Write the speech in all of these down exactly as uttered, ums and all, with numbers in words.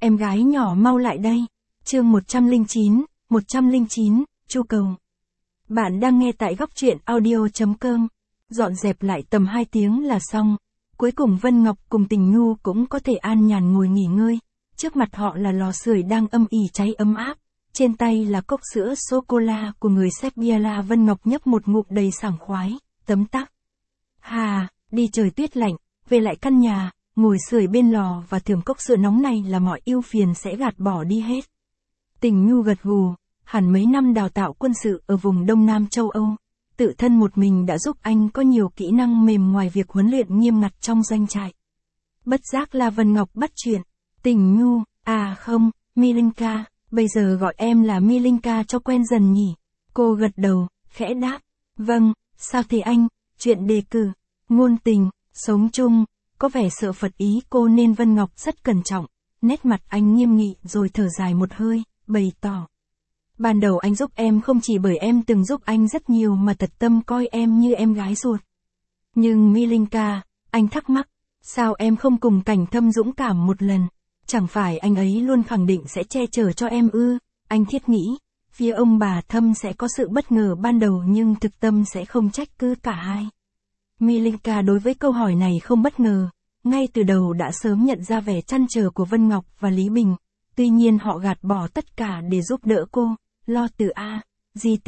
em gái nhỏ mau lại đây. Chương một trăm lẻ chín, một trăm lẻ chín, Chu Cầu. Bạn đang nghe tại góc truyện audio chấm com. Dọn dẹp lại tầm hai tiếng là xong. Cuối cùng Vân Ngọc cùng Tình Nhu cũng có thể an nhàn ngồi nghỉ ngơi. Trước mặt họ là lò sưởi đang âm ỉ cháy ấm áp. Trên tay là cốc sữa sô-cô-la của người Serbia. Vân Ngọc nhấp một ngụm đầy sảng khoái, tấm tắc. Hà, đi trời tuyết lạnh, về lại căn nhà, ngồi sưởi bên lò và thưởng cốc sữa nóng này là mọi ưu phiền sẽ gạt bỏ đi hết. Tình Nhu gật gù, hẳn mấy năm đào tạo quân sự ở vùng Đông Nam châu Âu, tự thân một mình đã giúp anh có nhiều kỹ năng mềm ngoài việc huấn luyện nghiêm ngặt trong doanh trại. Bất giác là Vân Ngọc bắt chuyện. Tình Nhu, à không, Milinka, bây giờ gọi em là Milinka cho quen dần nhỉ. Cô gật đầu, khẽ đáp. Vâng, sao thế anh, chuyện đề cử, ngôn tình, sống chung, có vẻ sợ Phật ý cô nên Vân Ngọc rất cẩn trọng. Nét mặt anh nghiêm nghị rồi thở dài một hơi, bày tỏ. Ban đầu anh giúp em không chỉ bởi em từng giúp anh rất nhiều mà thật tâm coi em như em gái ruột. Nhưng Milinka, anh thắc mắc, sao em không cùng Cảnh Thâm dũng cảm một lần? Chẳng phải anh ấy luôn khẳng định sẽ che chở cho em ư? Anh thiết nghĩ, phía ông bà Thâm sẽ có sự bất ngờ ban đầu nhưng thực tâm sẽ không trách cứ cả hai. Milinka đối với câu hỏi này không bất ngờ, ngay từ đầu đã sớm nhận ra vẻ trăn trở của Vân Ngọc và Lý Bình, tuy nhiên họ gạt bỏ tất cả để giúp đỡ cô, lo từ A, G T,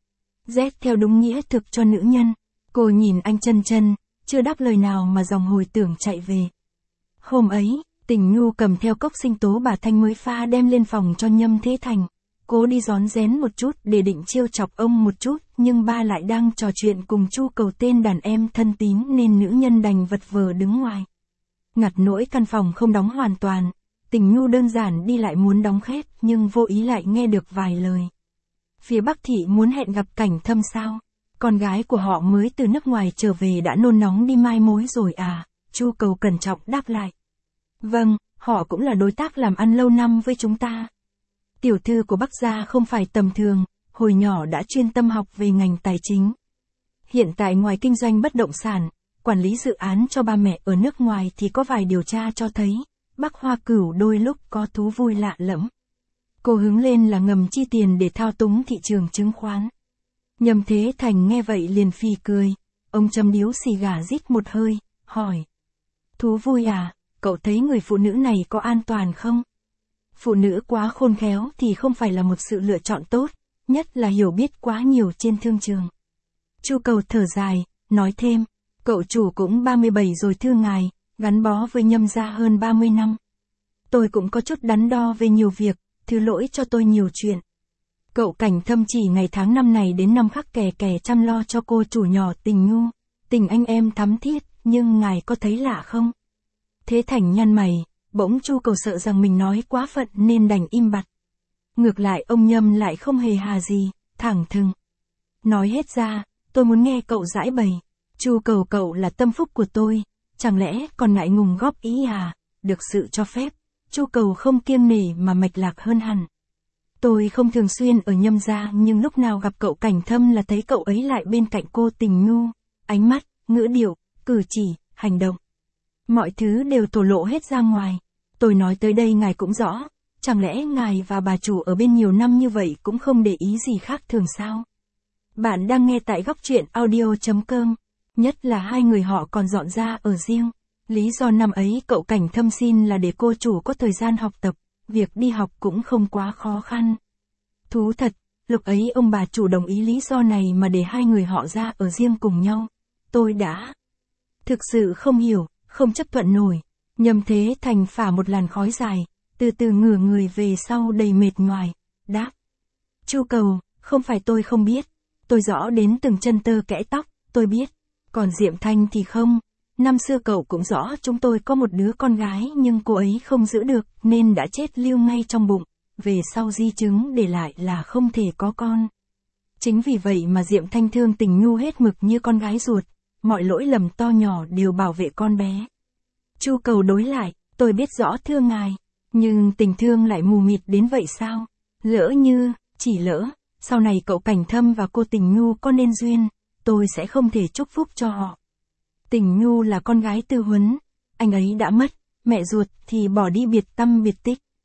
Z theo đúng nghĩa thực cho nữ nhân. Cô nhìn anh chân chân, chưa đáp lời nào mà dòng hồi tưởng chạy về. Hôm ấy, Tình Nhu cầm theo cốc sinh tố bà Thanh mới pha đem lên phòng cho Nhâm Thế Thành. Cố đi rón rén một chút để định trêu chọc ông một chút, nhưng ba lại đang trò chuyện cùng Chu Cầu tên đàn em thân tín nên nữ nhân đành vật vờ đứng ngoài. Ngặt nỗi căn phòng không đóng hoàn toàn, Tình Nhu đơn giản đi lại muốn đóng khép nhưng vô ý lại nghe được vài lời. Phía Bắc Thị muốn hẹn gặp Cảnh Thâm sao? Con gái của họ mới từ nước ngoài trở về đã nôn nóng đi mai mối rồi à? Chu Cầu cẩn trọng đáp lại. Vâng, họ cũng là đối tác làm ăn lâu năm với chúng ta. Tiểu thư của Bắc gia không phải tầm thường, hồi nhỏ đã chuyên tâm học về ngành tài chính. Hiện tại ngoài kinh doanh bất động sản, quản lý dự án cho ba mẹ ở nước ngoài thì có vài điều tra cho thấy, Bắc Hoa Cửu đôi lúc có thú vui lạ lẫm. Cô hướng lên là ngầm chi tiền để thao túng thị trường chứng khoán. Nhâm Thế Thành nghe vậy liền phì cười, ông châm điếu xì gà rít một hơi, hỏi. Thú vui à, cậu thấy người phụ nữ này có an toàn không? Phụ nữ quá khôn khéo thì không phải là một sự lựa chọn tốt, nhất là hiểu biết quá nhiều trên thương trường. Chu Cầu thở dài, nói thêm, cậu chủ cũng ba mươi bảy rồi thưa ngài, gắn bó với Nhâm gia hơn ba mươi năm. Tôi cũng có chút đắn đo về nhiều việc, thứ lỗi cho tôi nhiều chuyện. Cậu Cảnh Thâm chỉ ngày tháng năm này đến năm khác kè kè chăm lo cho cô chủ nhỏ Tình Nhu, tình anh em thắm thiết, nhưng ngài có thấy lạ không? Thế Thành nhăn mày, bỗng Chu Cầu sợ rằng mình nói quá phận nên đành im bặt. Ngược lại ông Nhâm lại không hề hà gì, thẳng thừng. Nói hết ra, tôi muốn nghe cậu giải bày. Chu Cầu cậu là tâm phúc của tôi, chẳng lẽ còn ngại ngùng góp ý à? Được sự cho phép, Chu Cầu không kiêng nể mà mạch lạc hơn hẳn. Tôi không thường xuyên ở Nhâm gia nhưng lúc nào gặp cậu Cảnh Thâm là thấy cậu ấy lại bên cạnh cô Tình Nhu, ánh mắt, ngữ điệu, cử chỉ, hành động. Mọi thứ đều thổ lộ hết ra ngoài. Tôi nói tới đây ngài cũng rõ, chẳng lẽ ngài và bà chủ ở bên nhiều năm như vậy cũng không để ý gì khác thường sao? Bạn đang nghe tại góc truyện audio chấm com, nhất là hai người họ còn dọn ra ở riêng. Lý do năm ấy cậu Cảnh Thâm xin là để cô chủ có thời gian học tập, việc đi học cũng không quá khó khăn. Thú thật, lúc ấy ông bà chủ đồng ý lý do này mà để hai người họ ra ở riêng cùng nhau. Tôi đã thực sự không hiểu, không chấp thuận nổi. Nhâm Thế Thành phả một làn khói dài, từ từ ngửa người về sau đầy mệt nhoài, đáp. Chu Cầu, không phải tôi không biết, tôi rõ đến từng chân tơ kẽ tóc, tôi biết. Còn Diệm Thanh thì không, năm xưa cậu cũng rõ chúng tôi có một đứa con gái nhưng cô ấy không giữ được nên đã chết lưu ngay trong bụng, về sau di chứng để lại là không thể có con. Chính vì vậy mà Diệm Thanh thương Tình Nhu hết mực như con gái ruột, mọi lỗi lầm to nhỏ đều bảo vệ con bé. Chu Cầu đối lại, tôi biết rõ thưa ngài, nhưng tình thương lại mù mịt đến vậy sao? Lỡ như, chỉ lỡ, sau này cậu Cảnh Thâm và cô Tình Nhu có nên duyên, tôi sẽ không thể chúc phúc cho họ. Tình Nhu là con gái Tư Huấn, anh ấy đã mất, mẹ ruột thì bỏ đi biệt tâm biệt tích.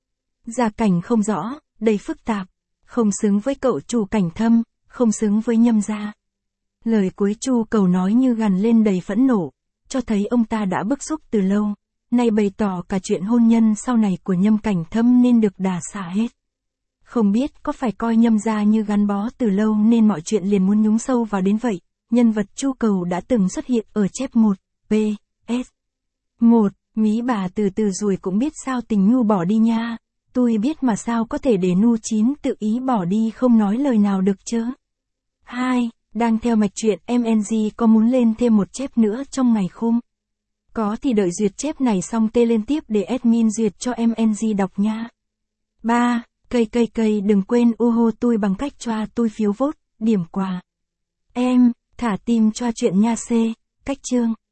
Gia cảnh không rõ, đầy phức tạp, không xứng với cậu Chu Cảnh Thâm, không xứng với Nhâm gia. Lời cuối Chu Cầu nói như gằn lên đầy phẫn nộ, cho thấy ông ta đã bức xúc từ lâu, nay bày tỏ cả chuyện hôn nhân sau này của Nhâm Cảnh Thâm nên được đả xả hết. Không biết có phải coi Nhâm gia như gắn bó từ lâu nên mọi chuyện liền muốn nhúng sâu vào đến vậy. Nhân vật Chu Cầu đã từng xuất hiện ở chép một, P S một, mí bà từ từ rồi cũng biết sao tình Nu bỏ đi nha. Tôi biết mà sao có thể để Nu chín tự ý bỏ đi không nói lời nào được chứ. hai. Đang theo mạch truyện em en giê có muốn lên thêm một chép nữa trong ngày không? Có thì đợi duyệt chép này xong tê lên tiếp để admin duyệt cho em en giê đọc nha. ba. Cây cây cây đừng quên ủng hộ tôi bằng cách cho tôi phiếu vote, điểm quà. Em, thả tim cho chuyện nha C, cách chương.